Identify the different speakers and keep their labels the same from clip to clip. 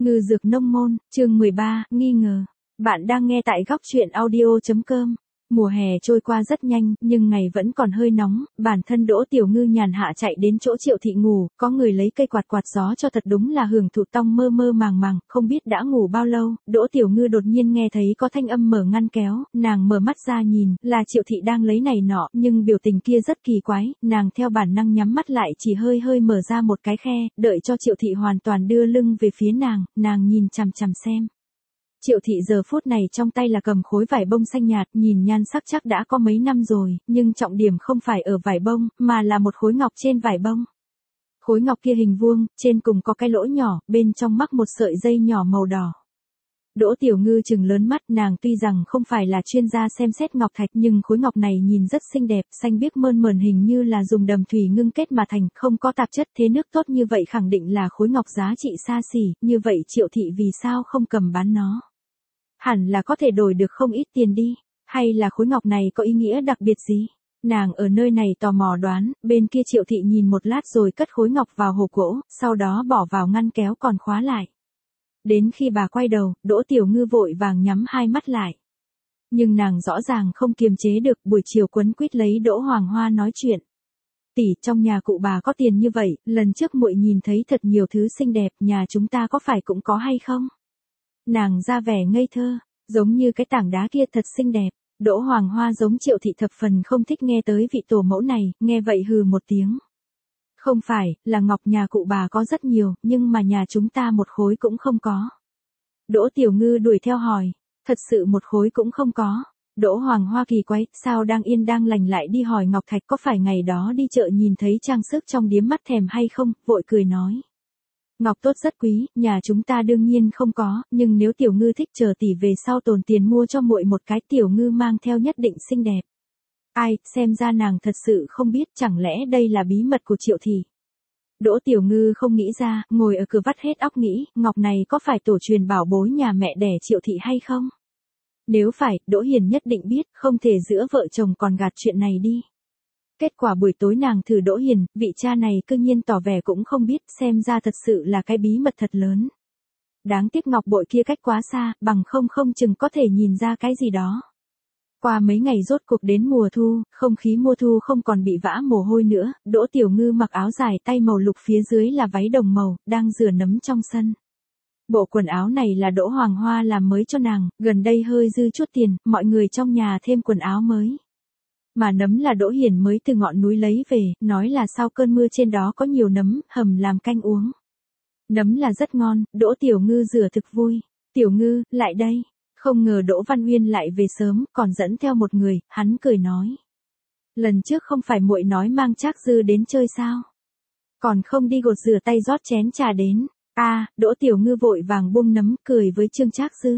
Speaker 1: Ngư dược nông môn, chương 13, nghi ngờ. Bạn đang nghe tại góc truyện audio.com. Mùa hè trôi qua rất nhanh, nhưng ngày vẫn còn hơi nóng, bản thân Đỗ Tiểu Ngư nhàn hạ chạy đến chỗ Triệu Thị ngủ, có người lấy cây quạt quạt gió cho thật đúng là hưởng thụ tong mơ mơ màng màng, không biết đã ngủ bao lâu, Đỗ Tiểu Ngư đột nhiên nghe thấy có thanh âm mở ngăn kéo, nàng mở mắt ra nhìn, là Triệu Thị đang lấy này nọ, nhưng biểu tình kia rất kỳ quái, nàng theo bản năng nhắm mắt lại chỉ hơi hơi mở ra một cái khe, đợi cho Triệu Thị hoàn toàn đưa lưng về phía nàng nhìn chằm chằm xem. Triệu Thị giờ phút này trong tay là cầm khối vải bông xanh nhạt, nhìn nhan sắc chắc đã có mấy năm rồi, nhưng trọng điểm không phải ở vải bông, mà là một khối ngọc trên vải bông. Khối ngọc kia hình vuông, trên cùng có cái lỗ nhỏ, bên trong mắc một sợi dây nhỏ màu đỏ. Đỗ Tiểu Ngư trừng lớn mắt, nàng tuy rằng không phải là chuyên gia xem xét ngọc thạch nhưng khối ngọc này nhìn rất xinh đẹp, xanh biếc mơn mởn hình như là dùng đầm thủy ngưng kết mà thành, không có tạp chất, thế nước tốt như vậy khẳng định là khối ngọc giá trị xa xỉ, như vậy Triệu Thị vì sao không cầm bán nó? Hẳn là có thể đổi được không ít tiền đi, hay là khối ngọc này có ý nghĩa đặc biệt gì? Nàng ở nơi này tò mò đoán, bên kia Triệu Thị nhìn một lát rồi cất khối ngọc vào hộp gỗ, sau đó bỏ vào ngăn kéo còn khóa lại. Đến khi bà quay đầu, Đỗ Tiểu Ngư vội vàng nhắm hai mắt lại. Nhưng nàng rõ ràng không kiềm chế được, buổi chiều quấn quýt lấy Đỗ Hoàng Hoa nói chuyện. Tỷ, trong nhà cụ bà có tiền như vậy, lần trước muội nhìn thấy thật nhiều thứ xinh đẹp, nhà chúng ta có phải cũng có hay không? Nàng ra vẻ ngây thơ, giống như cái tảng đá kia thật xinh đẹp. Đỗ Hoàng Hoa giống Triệu Thị thập phần không thích nghe tới vị tổ mẫu này, nghe vậy hừ một tiếng. Không phải, là ngọc nhà cụ bà có rất nhiều, nhưng mà nhà chúng ta một khối cũng không có. Đỗ Tiểu Ngư đuổi theo hỏi, thật sự một khối cũng không có. Đỗ Hoàng Hoa kỳ quái, sao đang yên đang lành lại đi hỏi ngọc thạch, có phải ngày đó đi chợ nhìn thấy trang sức trong điếm mắt thèm hay không, vội cười nói. Ngọc tốt rất quý, nhà chúng ta đương nhiên không có, nhưng nếu Tiểu Ngư thích chờ tỷ về sau tồn tiền mua cho muội một cái, Tiểu Ngư mang theo nhất định xinh đẹp. Ai, xem ra nàng thật sự không biết, chẳng lẽ đây là bí mật của Triệu Thị. Đỗ Tiểu Ngư không nghĩ ra, ngồi ở cửa vắt hết óc nghĩ, ngọc này có phải tổ truyền bảo bối nhà mẹ đẻ Triệu Thị hay không? Nếu phải, Đỗ Hiền nhất định biết, không thể giữa vợ chồng còn gạt chuyện này đi. Kết quả buổi tối nàng thử Đỗ Hiền, vị cha này cư nhiên tỏ vẻ cũng không biết, xem ra thật sự là cái bí mật thật lớn. Đáng tiếc ngọc bội kia cách quá xa, bằng không chừng có thể nhìn ra cái gì đó. Qua mấy ngày rốt cuộc đến mùa thu, không khí mùa thu không còn bị vã mồ hôi nữa, Đỗ Tiểu Ngư mặc áo dài tay màu lục phía dưới là váy đồng màu, đang rửa nấm trong sân. Bộ quần áo này là Đỗ Hoàng Hoa làm mới cho nàng, gần đây hơi dư chút tiền, mọi người trong nhà thêm quần áo mới. Mà nấm là Đỗ Hiền mới từ ngọn núi lấy về, nói là sau cơn mưa trên đó có nhiều nấm, hầm làm canh uống. Nấm là rất ngon, Đỗ Tiểu Ngư rửa thực vui. Tiểu Ngư, lại đây. Không ngờ Đỗ Văn Uyên lại về sớm, còn dẫn theo một người, hắn cười nói. Lần trước không phải muội nói mang Trác Dư đến chơi sao? Còn không đi gột rửa tay rót chén trà đến. Đỗ Tiểu Ngư vội vàng buông nấm, cười với Trương Trác Dư.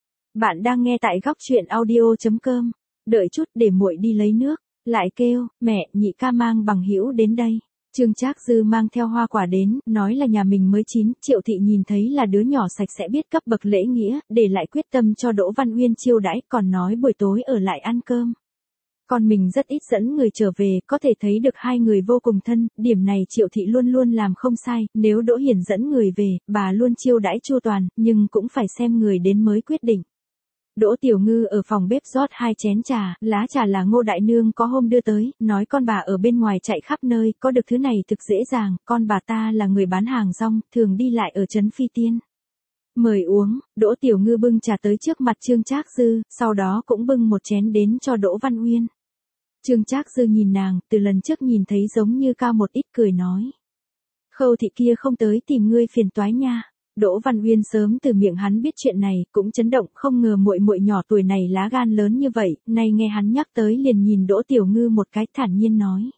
Speaker 1: Bạn đang nghe tại góc truyện audio.com. Đợi chút để muội đi lấy nước, lại kêu, mẹ, nhị ca mang bằng hữu đến đây. Trương Trác Dư mang theo hoa quả đến, nói là nhà mình mới chín, Triệu Thị nhìn thấy là đứa nhỏ sạch sẽ biết cấp bậc lễ nghĩa, để lại quyết tâm cho Đỗ Văn Uyên chiêu đãi, còn nói buổi tối ở lại ăn cơm. Còn mình rất ít dẫn người trở về, có thể thấy được hai người vô cùng thân, điểm này Triệu Thị luôn luôn làm không sai, nếu Đỗ Hiền dẫn người về, bà luôn chiêu đãi chu toàn, nhưng cũng phải xem người đến mới quyết định. Đỗ Tiểu Ngư ở phòng bếp rót 2 chén trà, lá trà là Ngô Đại Nương có hôm đưa tới, nói con bà ở bên ngoài chạy khắp nơi, có được thứ này thực dễ dàng, con bà ta là người bán hàng rong, thường đi lại ở trấn Phi Tiên. Mời uống, Đỗ Tiểu Ngư bưng trà tới trước mặt Trương Trác Dư, sau đó cũng bưng một chén đến cho Đỗ Văn Uyên. Trương Trác Dư nhìn nàng, từ lần trước nhìn thấy giống như cao một ít cười nói. Khâu thị kia không tới tìm ngươi phiền toái nha. Đỗ Văn Uyên sớm từ miệng hắn biết chuyện này, cũng chấn động, không ngờ muội muội nhỏ tuổi này lá gan lớn như vậy, nay nghe hắn nhắc tới liền nhìn Đỗ Tiểu Ngư một cái thản nhiên nói.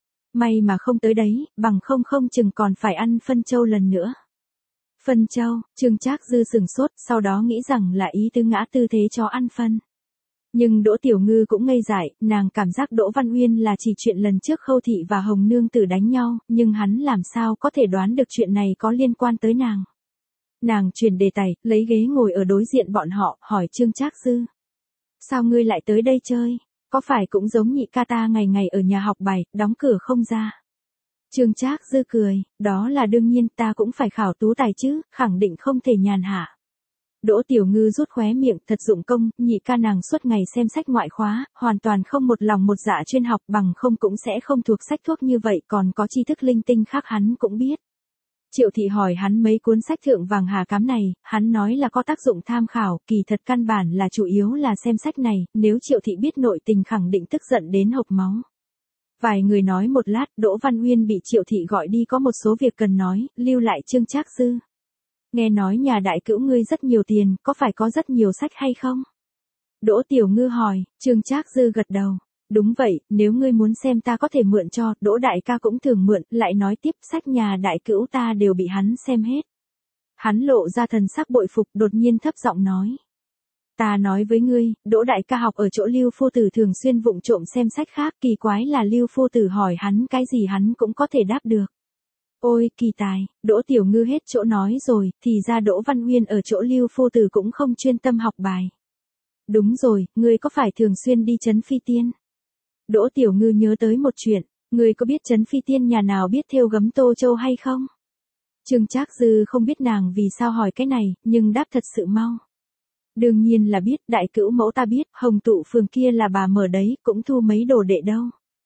Speaker 1: May mà không tới đấy, bằng không chừng còn phải ăn phân châu lần nữa. Phân châu, Trương Trác Dư sừng sốt, sau đó nghĩ rằng là ý tứ ngã tư thế cho ăn phân. Nhưng Đỗ Tiểu Ngư cũng ngây dại, nàng cảm giác Đỗ Văn Uyên là chỉ chuyện lần trước Khâu thị và Hồng Nương Tử đánh nhau, nhưng hắn làm sao có thể đoán được chuyện này có liên quan tới nàng. Nàng chuyển đề tài, lấy ghế ngồi ở đối diện bọn họ, hỏi Trương Trác Dư. Sao ngươi lại tới đây chơi? Có phải cũng giống nhị ca ta ngày ngày ở nhà học bài, đóng cửa không ra? Trương Trác Dư cười, đó là đương nhiên, ta cũng phải khảo tú tài chứ, khẳng định không thể nhàn hạ. Đỗ Tiểu Ngư rút khóe miệng, thật dụng công, nhị ca nàng suốt ngày xem sách ngoại khóa, hoàn toàn không một lòng một dạ chuyên học, bằng không cũng sẽ không thuộc sách thuốc như vậy, còn có tri thức linh tinh khác hắn cũng biết. Triệu thị hỏi hắn mấy cuốn sách thượng vàng hà cám này, hắn nói là có tác dụng tham khảo, kỳ thật căn bản là chủ yếu là xem sách này, nếu Triệu thị biết nội tình khẳng định tức giận đến hộc máu. Vài người nói một lát, Đỗ Văn Uyên bị Triệu thị gọi đi có một số việc cần nói, lưu lại Trương Trác Dư. Nghe nói nhà đại cữu ngươi rất nhiều tiền, có phải có rất nhiều sách hay không? Đỗ Tiểu Ngư hỏi, Trương Trác Dư gật đầu. Đúng vậy, nếu ngươi muốn xem ta có thể mượn cho, Đỗ đại ca cũng thường mượn, lại nói tiếp sách nhà đại cữu ta đều bị hắn xem hết. Hắn lộ ra thần sắc bội phục, đột nhiên thấp giọng nói. Ta nói với ngươi, Đỗ đại ca học ở chỗ Lưu phu tử thường xuyên vụng trộm xem sách khác, kỳ quái là Lưu phu tử hỏi hắn cái gì hắn cũng có thể đáp được. Ôi, kỳ tài, Đỗ Tiểu Ngư hết chỗ nói rồi, thì ra Đỗ Văn Uyên ở chỗ Lưu phu tử cũng không chuyên tâm học bài. Đúng rồi, ngươi có phải thường xuyên đi Trấn Phi Tiên? Đỗ Tiểu Ngư nhớ tới một chuyện, ngươi có biết Trấn Phi Tiên nhà nào biết thêu gấm Tô Châu hay không? Trương Trác Dư không biết nàng vì sao hỏi cái này, nhưng đáp thật sự mau. Đương nhiên là biết, đại cữu mẫu ta biết, Hồng Tụ phường kia là bà mở đấy, cũng thu mấy đồ đệ đâu.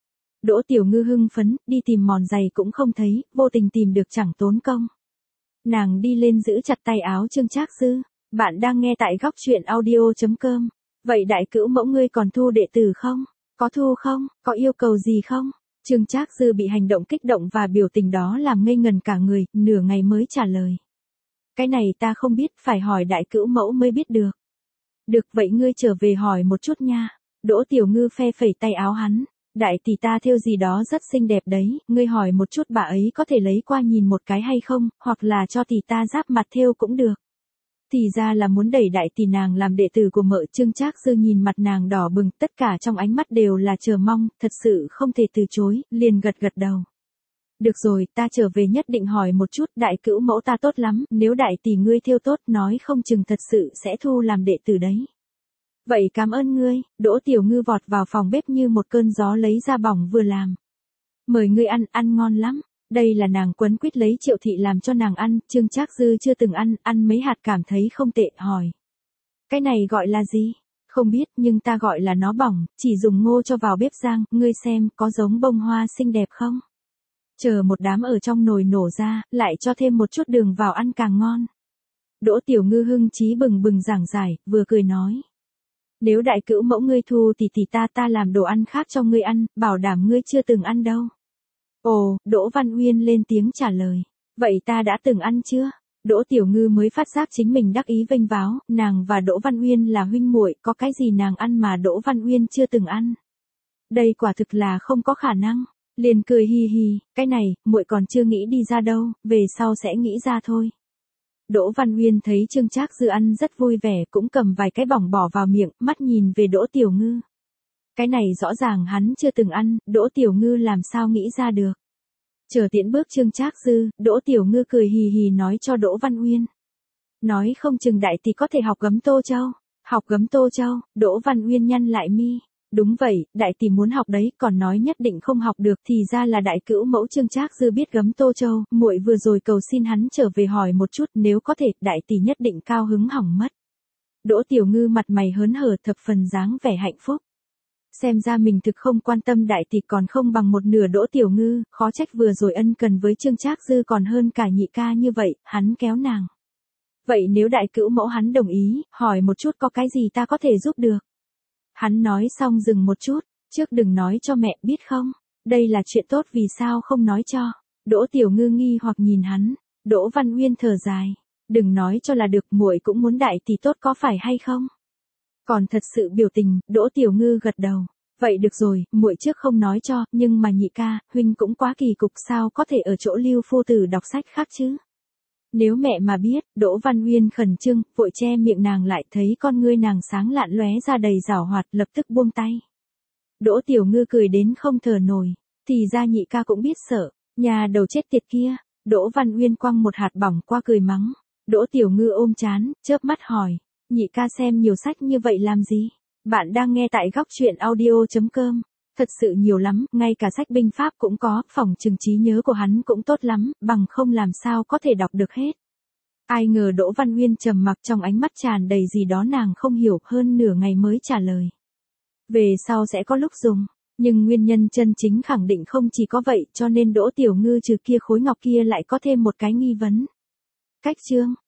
Speaker 1: Đỗ Tiểu Ngư hưng phấn, đi tìm mòn giày cũng không thấy, vô tình tìm được chẳng tốn công. Nàng đi lên giữ chặt tay áo Trương Trác Dư, bạn đang nghe tại góc truyện audio.com. Vậy đại cữu mẫu ngươi còn thu đệ tử không? Có thu không? Có yêu cầu gì không? Trương Trác Dư bị hành động kích động và biểu tình đó làm ngây ngần cả người, nửa ngày mới trả lời. Cái này ta không biết, phải hỏi đại cữu mẫu mới biết được. Được vậy ngươi trở về hỏi một chút nha. Đỗ Tiểu Ngư phe phẩy tay áo hắn. Đại tỷ ta thêu gì đó rất xinh đẹp đấy, ngươi hỏi một chút bà ấy có thể lấy qua nhìn một cái hay không, hoặc là cho tỷ ta giáp mặt thêu cũng được. Thì ra là muốn đẩy đại tỷ nàng làm đệ tử của mợ. Trương Trác Dư nhìn mặt nàng đỏ bừng, tất cả trong ánh mắt đều là chờ mong, thật sự không thể từ chối, liền gật gật đầu. Được rồi, ta trở về nhất định hỏi một chút, đại cữu mẫu ta tốt lắm, nếu đại tỷ ngươi thêu tốt nói không chừng thật sự sẽ thu làm đệ tử đấy. Vậy cảm ơn ngươi. Đỗ Tiểu Ngư vọt vào phòng bếp như một cơn gió lấy ra bỏng vừa làm. Mời ngươi ăn, ăn ngon lắm. Đây là nàng quấn quýt lấy Triệu thị làm cho nàng ăn, Trương Trác Dư chưa từng ăn mấy hạt cảm thấy không tệ, hỏi. Cái này gọi là gì? Không biết, nhưng ta gọi là nó bỏng, chỉ dùng ngô cho vào bếp rang, ngươi xem, có giống bông hoa xinh đẹp không? Chờ một đám ở trong nồi nổ ra, lại cho thêm một chút đường vào ăn càng ngon. Đỗ Tiểu Ngư hưng chí bừng bừng giảng giải, vừa cười nói. Nếu đại cữu mẫu ngươi thu thì ta làm đồ ăn khác cho ngươi ăn, bảo đảm ngươi chưa từng ăn đâu. Ồ, Đỗ Văn Uyên lên tiếng trả lời. Vậy ta đã từng ăn chưa? Đỗ Tiểu Ngư mới phát giác chính mình đắc ý vênh váo, nàng và Đỗ Văn Uyên là huynh muội, có cái gì nàng ăn mà Đỗ Văn Uyên chưa từng ăn. Đây quả thực là không có khả năng. Liền cười hi hi, cái này, muội còn chưa nghĩ đi ra đâu, về sau sẽ nghĩ ra thôi. Đỗ Văn Uyên thấy Trương Trác Dư ăn rất vui vẻ, cũng cầm vài cái bỏng bỏ vào miệng, mắt nhìn về Đỗ Tiểu Ngư. Cái này rõ ràng hắn chưa từng ăn, Đỗ Tiểu Ngư làm sao nghĩ ra được. Chờ tiễn bước Trương Trác Dư, Đỗ Tiểu Ngư cười hì hì nói cho Đỗ Văn Uyên. Nói không chừng đại tỷ có thể học gấm Tô Châu. Học gấm Tô Châu, Đỗ Văn Uyên nhăn lại mi. Đúng vậy, đại tỷ muốn học đấy, còn nói nhất định không học được, thì ra là đại cữu mẫu Trương Trác Dư biết gấm Tô Châu, muội vừa rồi cầu xin hắn trở về hỏi một chút, nếu có thể, đại tỷ nhất định cao hứng hỏng mất. Đỗ Tiểu Ngư mặt mày hớn hở, thập phần dáng vẻ hạnh phúc. Xem ra mình thực không quan tâm đại tỷ còn không bằng một nửa Đỗ Tiểu Ngư, khó trách vừa rồi ân cần với Trương Trác Dư còn hơn cả nhị ca như vậy, hắn kéo nàng. Vậy nếu đại cữu mẫu hắn đồng ý, hỏi một chút có cái gì ta có thể giúp được. Hắn nói xong dừng một chút, trước đừng nói cho mẹ biết không, đây là chuyện tốt vì sao không nói cho. Đỗ Tiểu Ngư nghi hoặc nhìn hắn, Đỗ Văn Uyên thở dài, đừng nói cho là được, muội cũng muốn đại tỷ tốt có phải hay không? Còn thật sự biểu tình, Đỗ Tiểu Ngư gật đầu, vậy được rồi, muội trước không nói cho, nhưng mà nhị ca, huynh cũng quá kỳ cục sao có thể ở chỗ Lưu phu tử đọc sách khác chứ? Nếu mẹ mà biết, Đỗ Văn Uyên khẩn trương, vội che miệng nàng lại, thấy con ngươi nàng sáng lạn lóe ra đầy giảo hoạt, lập tức buông tay. Đỗ Tiểu Ngư cười đến không thở nổi, thì ra nhị ca cũng biết sợ, nhà đầu chết tiệt kia. Đỗ Văn Uyên quăng một hạt bỏng qua cười mắng. Đỗ Tiểu Ngư ôm chán, chớp mắt hỏi, nhị ca xem nhiều sách như vậy làm gì? Bạn đang nghe tại góc truyện audio.com. Thật sự nhiều lắm, ngay cả sách binh pháp cũng có, phỏng chừng trí nhớ của hắn cũng tốt lắm, bằng không làm sao có thể đọc được hết. Ai ngờ Đỗ Văn Uyên trầm mặc, trong ánh mắt tràn đầy gì đó nàng không hiểu, hơn nửa ngày mới trả lời. Về sau sẽ có lúc dùng, nhưng nguyên nhân chân chính khẳng định không chỉ có vậy, cho nên Đỗ Tiểu Ngư trừ kia khối ngọc kia lại có thêm một cái nghi vấn. Cách chương,